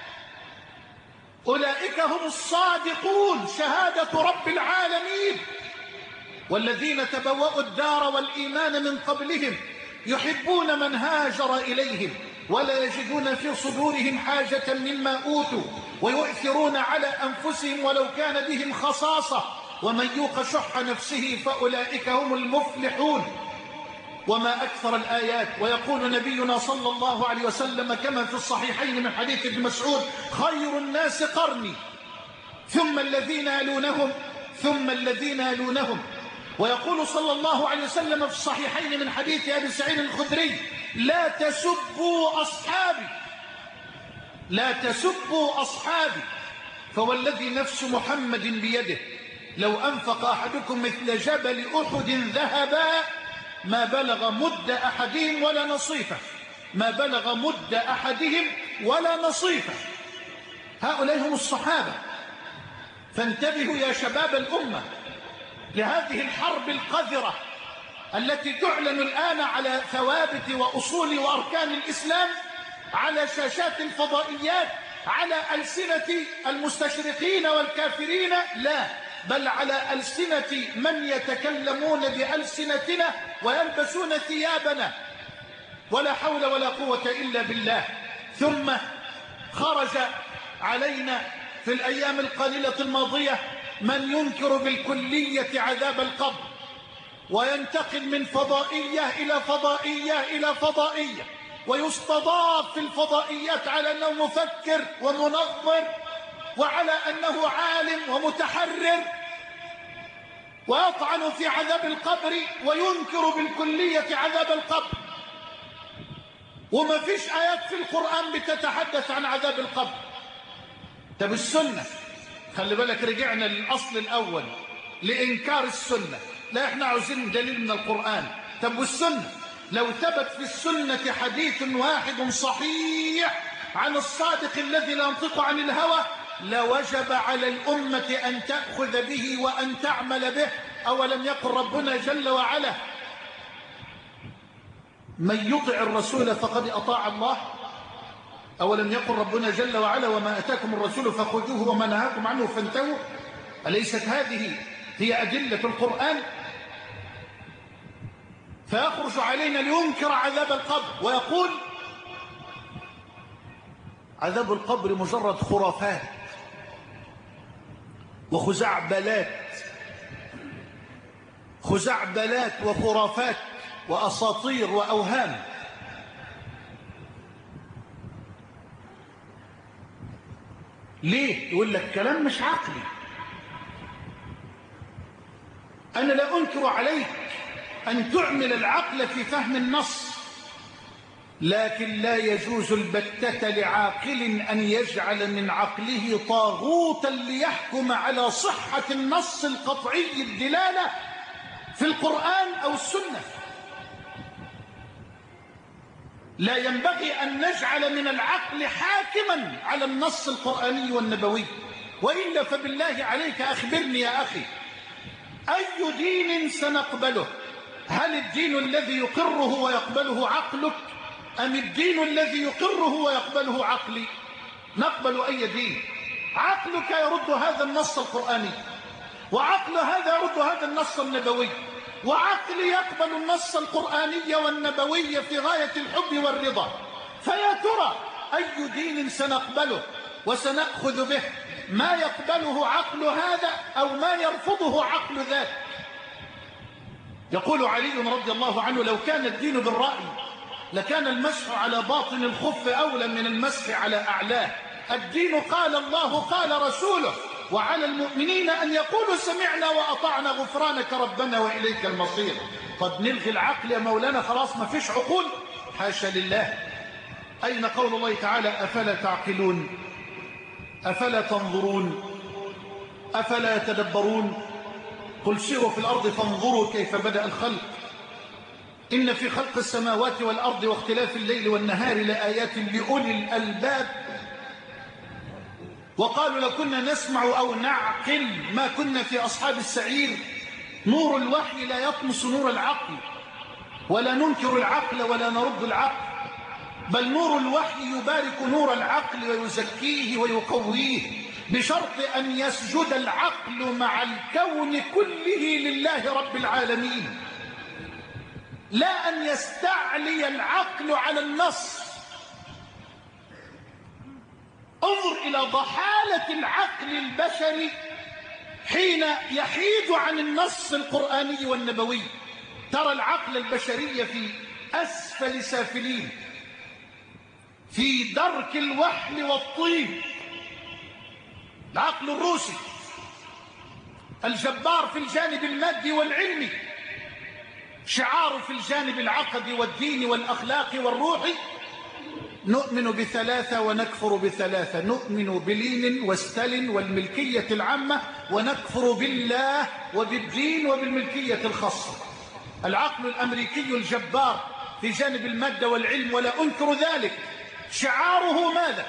أولئك هم الصادقون، شهادة رب العالمين. والذين تبوأوا الدار والإيمان من قبلهم يحبون من هاجر إليهم ولا يجدون في صدورهم حاجة مما أوتوا ويؤثرون على أنفسهم ولو كان بهم خصاصة ومن يوق شح نفسه فأولئك هم المفلحون. وما أكثر الآيات. ويقول نبينا صلى الله عليه وسلم كما في الصحيحين من حديث ابن مسعود: خير الناس قرني ثم الذين يلونهم ثم الذين يلونهم. ويقول صلى الله عليه وسلم في الصحيحين من حديث أبي سعيد الخدري: لا تسبوا أصحابي، لا تسبوا أصحابي، فوالذي نفس محمد بيده لو أنفق أحدكم مثل جبل أحد ذهبا ما بلغ مد أحدهم ولا نصيفه، ما بلغ مد أحدهم ولا نصيفه. هؤلاء هم الصحابة. فانتبهوا يا شباب الأمة لهذه الحرب القذرة التي تعلن الآن على ثوابت وأصول وأركان الإسلام على شاشات الفضائيات، على ألسنة المستشرقين والكافرين، لا، بل على ألسنة من يتكلمون بألسنتنا ويلبسون ثيابنا، ولا حول ولا قوة إلا بالله. ثم خرج علينا في الأيام القليلة الماضية من ينكر بالكلية عذاب القبر وينتقل من فضائية إلى فضائية إلى فضائية، ويستضاف في الفضائيات على أنه مفكر ومنظر وعلى أنه عالم ومتحرر، ويطعن في عذاب القبر وينكر بالكلية عذاب القبر. وما فيش آيات في القرآن بتتحدث عن عذاب القبر. طب السنة، خلي بالك رجعنا للأصل الأول لإنكار السنة. لا، احنا عاوزين دليل من القرآن. طب والسنة؟ لو ثبت في السنة حديث واحد صحيح عن الصادق الذي لا ينطق عن الهوى لوجب على الأمة أن تأخذ به وأن تعمل به. أولم يقل ربنا جل وعلا من يطع الرسول فقد أطاع الله؟ أولم يقل ربنا جل وعلا وما أتاكم الرسول فخذوه وما نهاكم عنه فانتهوا؟ أليست هذه هي أدلة القرآن؟ فيخرج علينا لينكر عذاب القبر ويقول عذاب القبر مجرد خرافات خزعبلات وخرافات وأساطير وأوهام. ليه؟ يقول لك كلام مش عقلي. أنا لا أنكر عليك أن تعمل العقل في فهم النص، لكن لا يجوز البتة لعاقل أن يجعل من عقله طاغوتا ليحكم على صحة النص القطعي الدلالة في القرآن أو السنة. لا ينبغي أن نجعل من العقل حاكما على النص القرآني والنبوي، وإلا فبالله عليك أخبرني يا أخي، أي دين سنقبله؟ هل الدين الذي يقره ويقبله عقلك أم الدين الذي يقره ويقبله عقلي؟ نقبل أي دين؟ عقلك يرد هذا النص القرآني، وعقل هذا يرد هذا النص النبوي، وعقلي يقبل النص القرآني والنبوي في غاية الحب والرضا. فيا ترى أي دين سنقبله وسنأخذ به؟ ما يقبله عقل هذا أو ما يرفضه عقل ذاك. يقول علي رضي الله عنه لو كان الدين بالرأي لكان المسح على باطن الخف أولى من المسح على أعلاه. الدين قال الله قال رسوله، وعلى المؤمنين أن يقولوا سمعنا وأطعنا غفرانك ربنا وإليك المصير. قد نلغي العقل يا مولانا، خلاص ما فيش عقول؟ حاشا لله. أين قول الله تعالى أفلا تعقلون أفلا تنظرون أفلا يتدبرون؟ قل سيروا في الأرض فانظروا كيف بدأ الخلق إن في خلق السماوات والأرض واختلاف الليل والنهار لآيات لأولي الألباب. وقالوا لو كنا نسمع أو نعقل ما كنا في أصحاب السعير. نور الوحي لا يطمس نور العقل، ولا ننكر العقل ولا نرد العقل، بل نور الوحي يبارك نور العقل ويزكيه ويقويه، بشرط أن يسجد العقل مع الكون كله لله رب العالمين، لا أن يستعلي العقل على النص. انظر إلى ضحالة العقل البشري حين يحيد عن النص القرآني والنبوي. ترى العقل البشري في أسفل سافلين، في درك الوحل والطين. العقل الروسي الجبار في الجانب المادي والعلمي، شعاره في الجانب العقدي والديني والأخلاقي والروحي نؤمن بثلاثة ونكفر بثلاثة. نؤمن بلينين وستالين والملكية العامة، ونكفر بالله وبالدين وبالملكية الخاصة. العقل الأمريكي الجبار في جانب المادة والعلم ولا أنكر ذلك، شعاره ماذا؟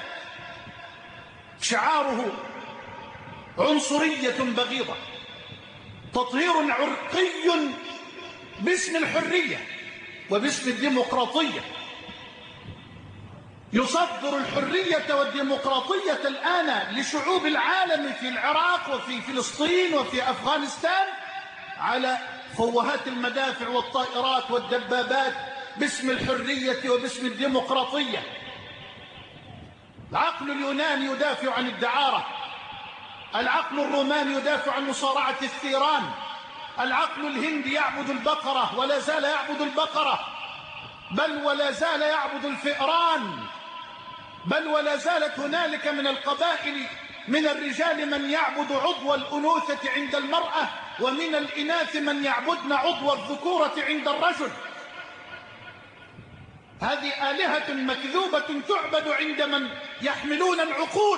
شعاره عنصرية بغيضة، تطهير عرقي باسم الحرية وباسم الديمقراطية. يصدر الحرية والديمقراطية الآن لشعوب العالم في العراق وفي فلسطين وفي أفغانستان على فوهات المدافع والطائرات والدبابات باسم الحرية وباسم الديمقراطية. العقل اليوناني يدافع عن الدعارة، العقل الروماني يدافع عن مصارعة الثيران، العقل الهندي يعبد البقرة ولا زال يعبد البقرة، بل ولا زال يعبد الفئران، بل ولا زالت هنالك من القبائل من الرجال من يعبد عضو الأنوثة عند المرأة، ومن الإناث من يعبدن عضو الذكورة عند الرجل. هذه آلهة مكذوبة تعبد عند من يحملون العقول.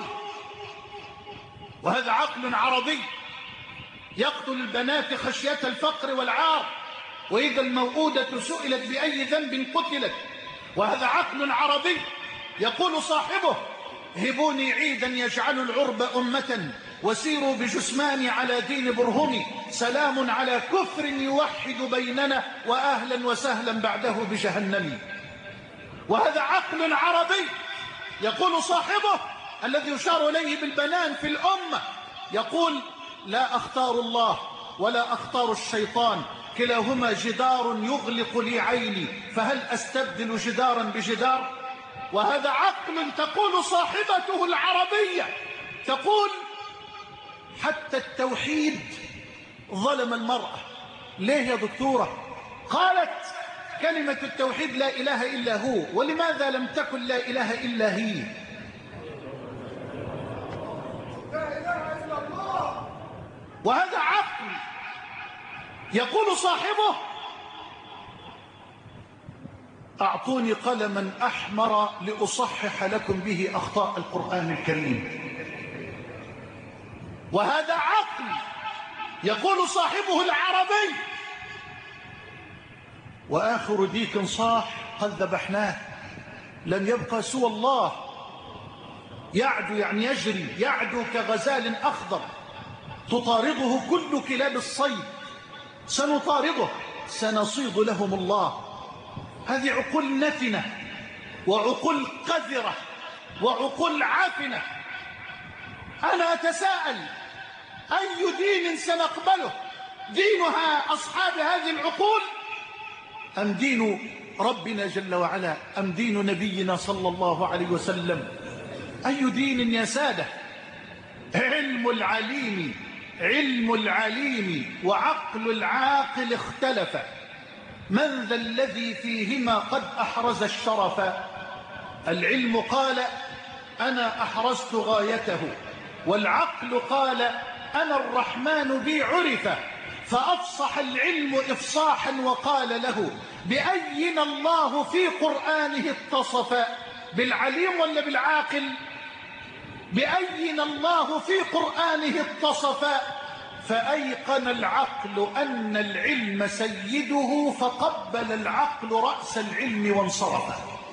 وهذا عقل عربي يقتل البنات خشية الفقر والعار، وإذا الموءودة سئلت بأي ذنب قتلت. وهذا عقل عربي يقول صاحبه: هبوني عيدا يجعل العرب أمة، وسيروا بجثماني على دين برهمي، سلام على كفر يوحد بيننا، وأهلا وسهلا بعده بجهنم. وهذا عقل عربي يقول صاحبه الذي يشار إليه بالبنان في الأمة، يقول: لا أختار الله ولا أختار الشيطان، كلاهما جدار يغلق لي عيني، فهل أستبدل جدارا بجدار؟ وهذا عقل تقول صاحبته العربية، تقول: حتى التوحيد ظلم المرأة. ليه يا دكتورة؟ قالت: كلمة التوحيد لا إله إلا هو، ولماذا لم تكن لا إله إلا هي؟ وهذا عقل يقول صاحبه: أعطوني قلما أحمر لأصحح لكم به أخطاء القرآن الكريم. وهذا عقل يقول صاحبه العربي: وآخر ديك صاح قد ذبحناه، لم يبقى سوى الله، يعدو يعني يجري، يعدو كغزال أخضر تطارده كل كلاب الصيد، سنطارده سنصيد لهم الله. هذه عقول نتنة وعقول قذرة وعقول عافنة. أنا أتساءل: أي دين سنقبله؟ دينها أصحاب هذه العقول، أم دين ربنا جل وعلا، أم دين نبينا صلى الله عليه وسلم؟ أي دين يا سادة؟ علم العليم وعقل العاقل اختلف، من ذا الذي فيهما قد أحرز الشرف؟ العلم قال: أنا أحرزت غايته، والعقل قال: أنا الرحمن بي عرف. فأفصح العلم إفصاحا وقال له: بأين الله في قرآنه اتصف؟ بالعليم ولا بالعاقل؟ بأين الله في قرآنه اتصف؟ فأيقن العقل أن العلم سيده، فقبل العقل رأس العلم وانصرف.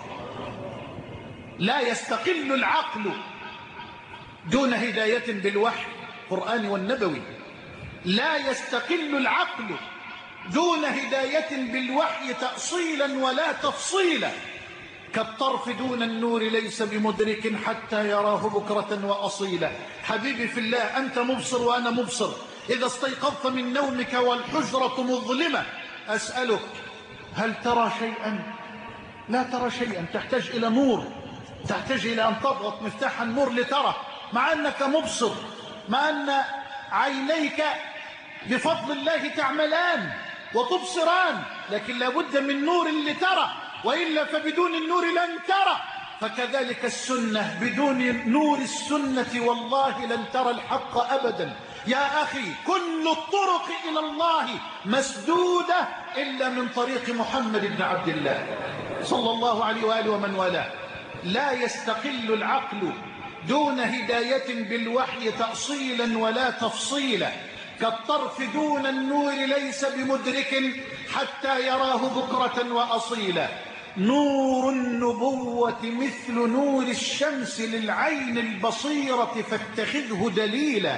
لا يستقل العقل دون هداية بالوحي القرآني والنبوي، لا يستقل العقل دون هداية بالوحي تأصيلا ولا تفصيلا. كالطرف دون النور ليس بمدرك حتى يراه بكرة وأصيلا. حبيبي في الله، أنت مبصر وأنا مبصر. إذا استيقظت من نومك والحجرة مظلمة أسألك: هل ترى شيئا؟ لا ترى شيئا، تحتاج إلى نور، تحتاج إلى أن تضغط مفتاح النور لترى، مع أنك مبصر، مع أن عينيك بفضل الله تعملان وتبصران، لكن لابد من نور لترى، وإلا فبدون النور لن ترى. فكذلك السنة، بدون نور السنة والله لن ترى الحق أبدا. يا أخي، كل الطرق إلى الله مسدودة إلا من طريق محمد بن عبد الله صلى الله عليه وآله ومن والاه. لا يستقل العقل دون هداية بالوحي تأصيلا ولا تفصيلا. كالطرف دون النور ليس بمدرك حتى يراه بكرة وأصيلا. نور النبوة مثل نور الشمس للعين البصيرة فاتخذه دليلا.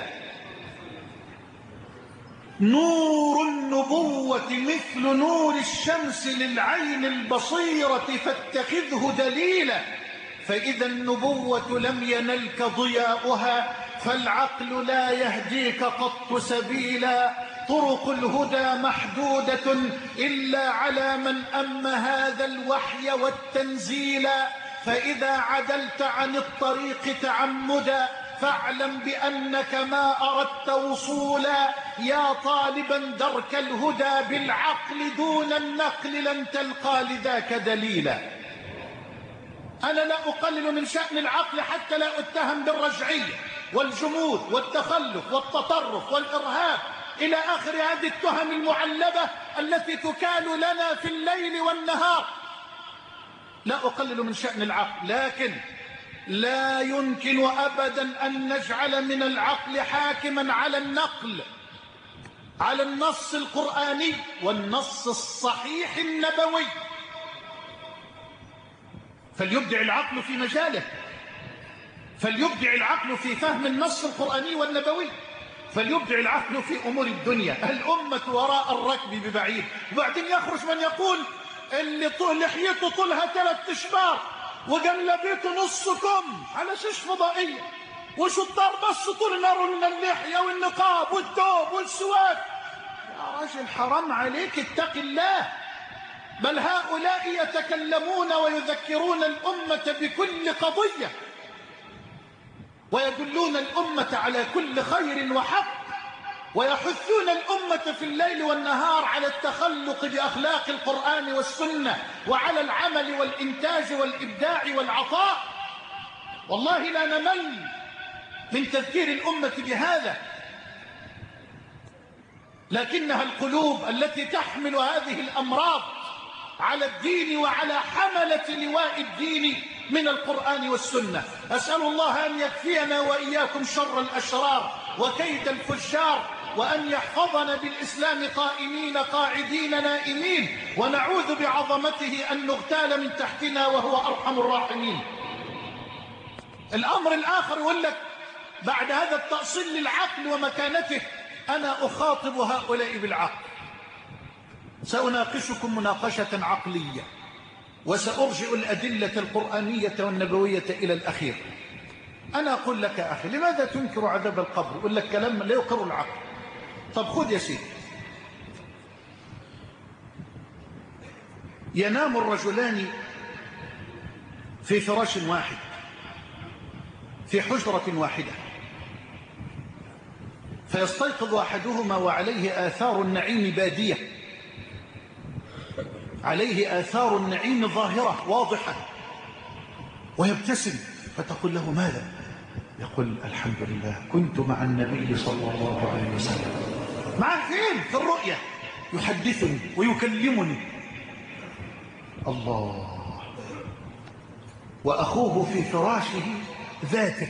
نور النبوة مثل نور الشمس للعين البصيرة فاتخذه دليلا. فإذا النبوة لم ينلك ضياؤها فالعقل لا يهديك قط سبيلا. طرق الهدى محدودة إلا على من أم هذا الوحي والتنزيل. فإذا عدلت عن الطريق تعمدا فاعلم بأنك ما أردت وصولا. يا طالبا درك الهدى بالعقل دون النقل لن تلقى لذاك دليلا. أنا لا أقلل من شأن العقل حتى لا أتهم بالرجعية والجمود والتخلف والتطرف والإرهاب إلى آخر هذه التهم المعلبة التي تكال لنا في الليل والنهار. لا أقلل من شأن العقل، لكن لا يمكن أبدا أن نجعل من العقل حاكما على النقل، على النص القرآني والنص الصحيح النبوي. فليبدع العقل في مجاله، فليبدع العقل في فهم النص القرآني والنبوي، فليبدع العقل في أمور الدنيا. الأمة وراء الركب ببعيد. وبعدين يخرج من يقول اللي لحيته طولها 3 أشبار وجلبيته نص كم على شاش فضائية، وشطار بس طول نار من اللحية والنقاب والثوب والسواك. يا راجل حرام عليك، اتق الله. بل هؤلاء يتكلمون ويذكرون الأمة بكل قضية، ويدلون الأمة على كل خير وحق، ويحثون الأمة في الليل والنهار على التخلق بأخلاق القرآن والسنة، وعلى العمل والإنتاج والإبداع والعطاء. والله لا نمل من تذكير الأمة بهذا، لكنها القلوب التي تحمل هذه الأمراض على الدين وعلى حملة لواء الدين من القرآن والسنة. أسأل الله أن يكفينا وإياكم شر الأشرار وكيد الفجار، وأن يحفظنا بالإسلام قائمين قاعدين نائمين، ونعوذ بعظمته أن نغتال من تحتنا وهو أرحم الراحمين. الأمر الآخر يقول لك بعد هذا التأصيل للعقل ومكانته، أنا أخاطب هؤلاء بالعقل. سأناقشكم مناقشة عقلية، وسأرجع الأدلة القرآنية والنبوية إلى الأخير. أنا أقول لك يا أخي، لماذا تنكر عذاب القبر؟ أقول لك كلام لا يقر العقل. طب خذ يا سيدي، ينام الرجلان في فراش واحد في حجرة واحدة، فيستيقظ أحدهما وعليه آثار النعيم بادية، عليه آثار النعيم ظاهرة واضحة، ويبتسم، فتقول له ماذا؟ يقول الحمد لله كنت مع النبي صلى الله عليه وسلم. معه فين؟ في الرؤيا، يحدثني ويكلمني. الله. وأخوه في فراشه ذاته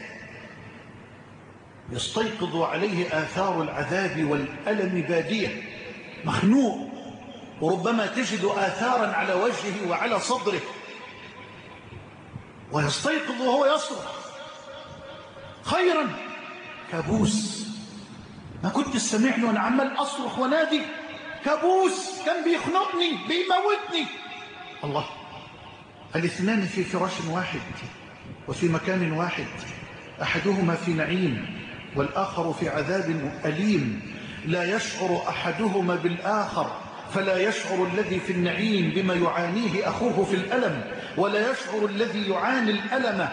يستيقظ عليه آثار العذاب والألم بادية، مخنوق، وربما تجد آثارا على وجهه وعلى صدره، ويستيقظ وهو يصرخ خيرا. كابوس، ما كنت تسمعني وانا عمال اصرخ ونادي؟ كابوس كان بيخنقني بيموتني. الله. الاثنان في فراش واحد وفي مكان واحد، احدهما في نعيم والاخر في عذاب اليم، لا يشعر احدهما بالاخر، فلا يشعر الذي في النعيم بما يعانيه اخوه في الالم، ولا يشعر الذي يعاني الالم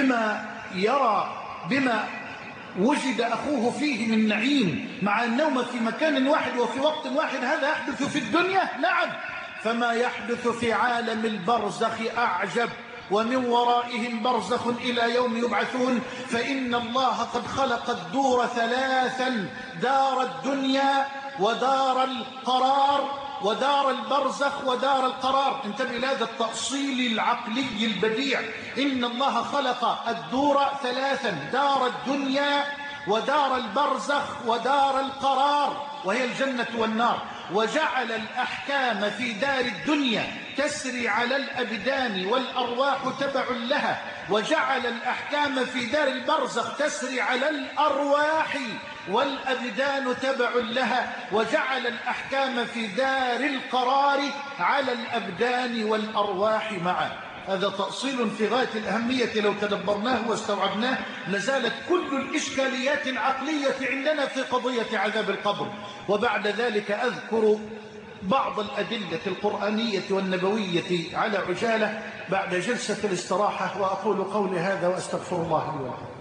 بما وجد أخوه فيه من نعيم، مع النوم في مكان واحد وفي وقت واحد. هذا يحدث في الدنيا؟ نعم. فما يحدث في عالم البرزخ أعجب، ومن ورائهم برزخ إلى يوم يبعثون. فإن الله قد خلق الدور 3، دار الدنيا ودار القرار ودار البرزخ ودار القرار. انتبه لهذا التأصيل العقلي البديع. إن الله خلق الدور 3، دار الدنيا ودار البرزخ ودار القرار، وهي الجنة والنار، وجعل الأحكام في دار الدنيا تسري على الأبدان والأرواح تبع لها، وجعل الأحكام في دار البرزخ تسري على الأرواح والأبدان تبع لها، وجعل الأحكام في دار القرار على الأبدان والأرواح معا. هذا تأصيل في غاية الأهمية، لو تدبرناه واستوعبناه لزالت كل الإشكاليات العقلية عندنا في قضية عذاب القبر. وبعد ذلك أذكر بعض الأدلة القرآنية والنبوية على عجالة بعد جلسة الاستراحة، وأقول قولي هذا وأستغفر الله لي ولكم.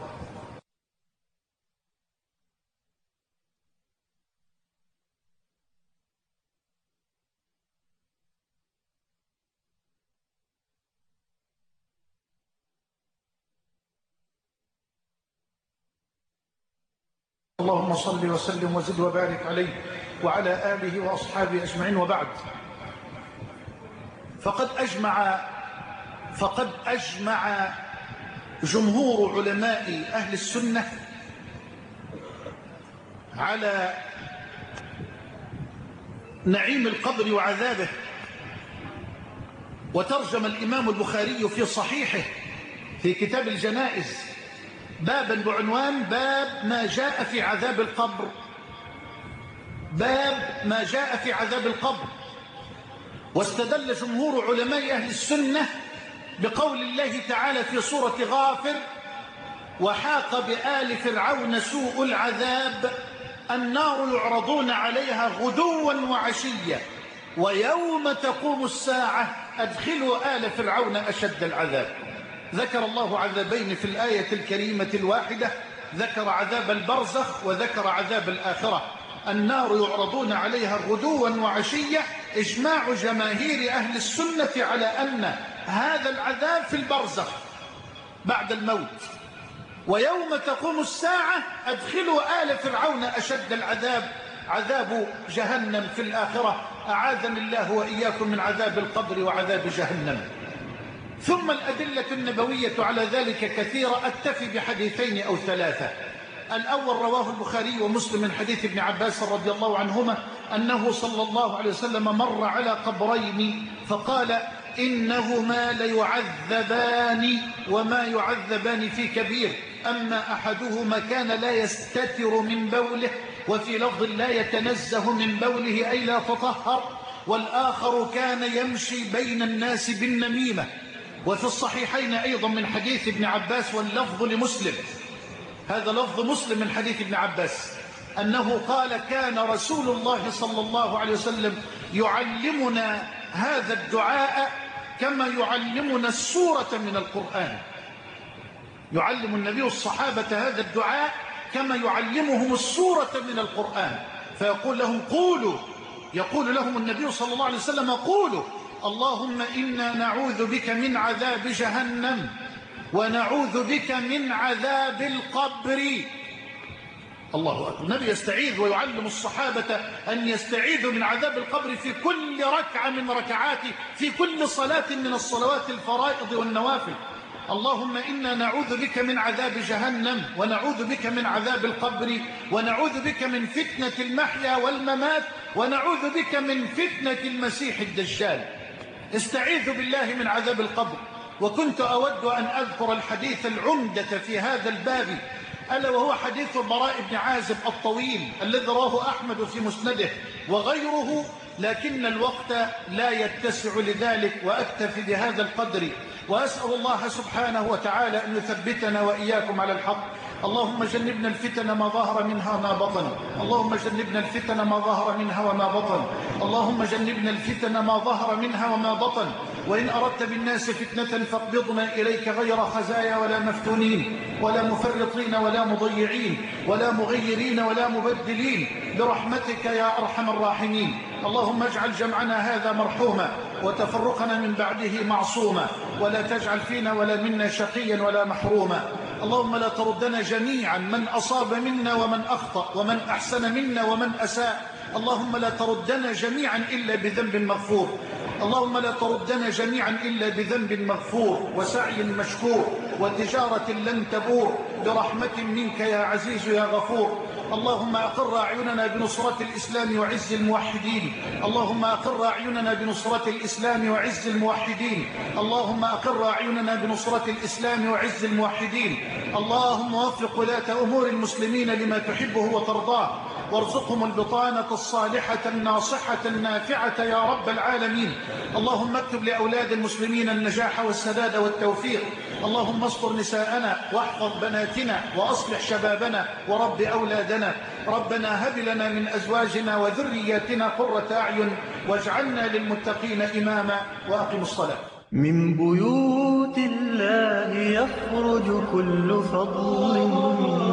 اللهم صل وسلم وزد وبارك عليه وعلى آله وأصحابه أجمعين، وبعد. فقد أجمع فقد أجمع جمهور علماء أهل السنة على نعيم القبر وعذابه. وترجم الإمام البخاري في صحيحه في كتاب الجنائز بابا بعنوان باب ما جاء في عذاب القبر، باب ما جاء في عذاب القبر. واستدل جمهور علماء أهل السنة بقول الله تعالى في سورة غافر: وحاق بآل فرعون سوء العذاب النار يعرضون عليها غدوا وعشيا ويوم تقوم الساعة أدخلوا آل فرعون أشد العذاب. ذكر الله عذابين في الآية الكريمة الواحدة، ذكر عذاب البرزخ وذكر عذاب الآخرة. النار يعرضون عليها غدوا وعشيا، إجماع جماهير أهل السنة على أن هذا العذاب في البرزخ بعد الموت. ويوم تقوم الساعة أدخلوا آل فرعون أشد العذاب، عذاب جهنم في الآخرة. أعاذني الله وإياكم من عذاب القبر وعذاب جهنم. ثم الأدلة النبوية على ذلك كثيرة، أكتفي بحديثين أو ثلاثة. الأول رواه البخاري ومسلم من حديث ابن عباس رضي الله عنهما أنه صلى الله عليه وسلم مر على قبرين فقال: إنهما ليعذبان وما يعذبان في كبير، أما أحدهما كان لا يستتر من بوله، وفي لفظ لا يتنزه من بوله أي لا تطهر، والآخر كان يمشي بين الناس بالنميمة. وفي الصحيحين أيضا من حديث ابن عباس واللفظ لمسلم، هذا لفظ مسلم من حديث ابن عباس، أنه قال: كان رسول الله صلى الله عليه وسلم يعلمنا هذا الدعاء كما يعلمنا السورة من القرآن. يعلم النبي الصحابة هذا الدعاء كما يعلمهم السورة من القرآن، فيقول لهم قولوا، يقول لهم النبي صلى الله عليه وسلم: قولوا اللهم إنا نعوذ بك من عذاب جهنم ونعوذ بك من عذاب القبر. الله أكبر. النبي يستعيذ ويعلم الصحابة أن يستعيذوا من عذاب القبر في كل ركعة من ركعاته، في كل صلاة من الصلوات الفرائض والنوافل. اللهم إنا نعوذ بك من عذاب جهنم ونعوذ بك من عذاب القبر ونعوذ بك من فتنة المحيا والممات ونعوذ بك من فتنة المسيح الدجال. استعيذ بالله من عذاب القبر. وكنت أود أن أذكر الحديث العمدة في هذا الباب، ألا وهو حديث البراء بن عازب الطويل الذي رواه أحمد في مسنده وغيره، لكن الوقت لا يتسع لذلك وأكتفي بهذا القدر. وأسأل الله سبحانه وتعالى أن يثبتنا وإياكم على الحق. اللهم جنبنا الفتن ما ظهر منها وما بطن، اللهم جنبنا الفتن ما ظهر منها وما بطن، اللهم جنبنا الفتن ما ظهر منها وما بطن. وإن أردت بالناس فتنة فاقبضنا إليك غير خزايا ولا مفتونين ولا مفرطين ولا مضيعين ولا مغيرين ولا مبدلين، برحمتك يا أرحم الراحمين. اللهم اجعل جمعنا هذا مرحوما وتفرقنا من بعده معصوما، ولا تجعل فينا ولا منا شقيا ولا محروما. اللهم لا تردنا جميعا، من أصاب منا ومن أخطأ ومن أحسن منا ومن أساء. اللهم لا تردنا جميعا إلا بذنب مغفور، اللهم لا تردنا جميعا إلا بذنب مغفور وسعي مشكور وتجارة لن تبور، برحمة منك يا عزيز يا غفور. اللهم أقر أعيننا بنصرة الإسلام وعز الموحدين، اللهم أقر أعيننا بنصرة الإسلام وعز الموحدين، اللهم أقر أعيننا بنصرة الإسلام وعز الموحدين. اللهم وفق ولاة أمور المسلمين لما تحبه وترضاه، وارزقهم البطانة الصالحة الناصحة النافعة يا رب العالمين. اللهم اكتب لأولاد المسلمين النجاح والسداد والتوفيق. اللهم استر نساءنا واحفظ بناتنا وأصلح شبابنا ورب أولادنا. ربنا هب لنا من أزواجنا وذرياتنا قرة أعين واجعلنا للمتقين إماما. وأقم الصلاة. من بيوت الله يخرج كل فضل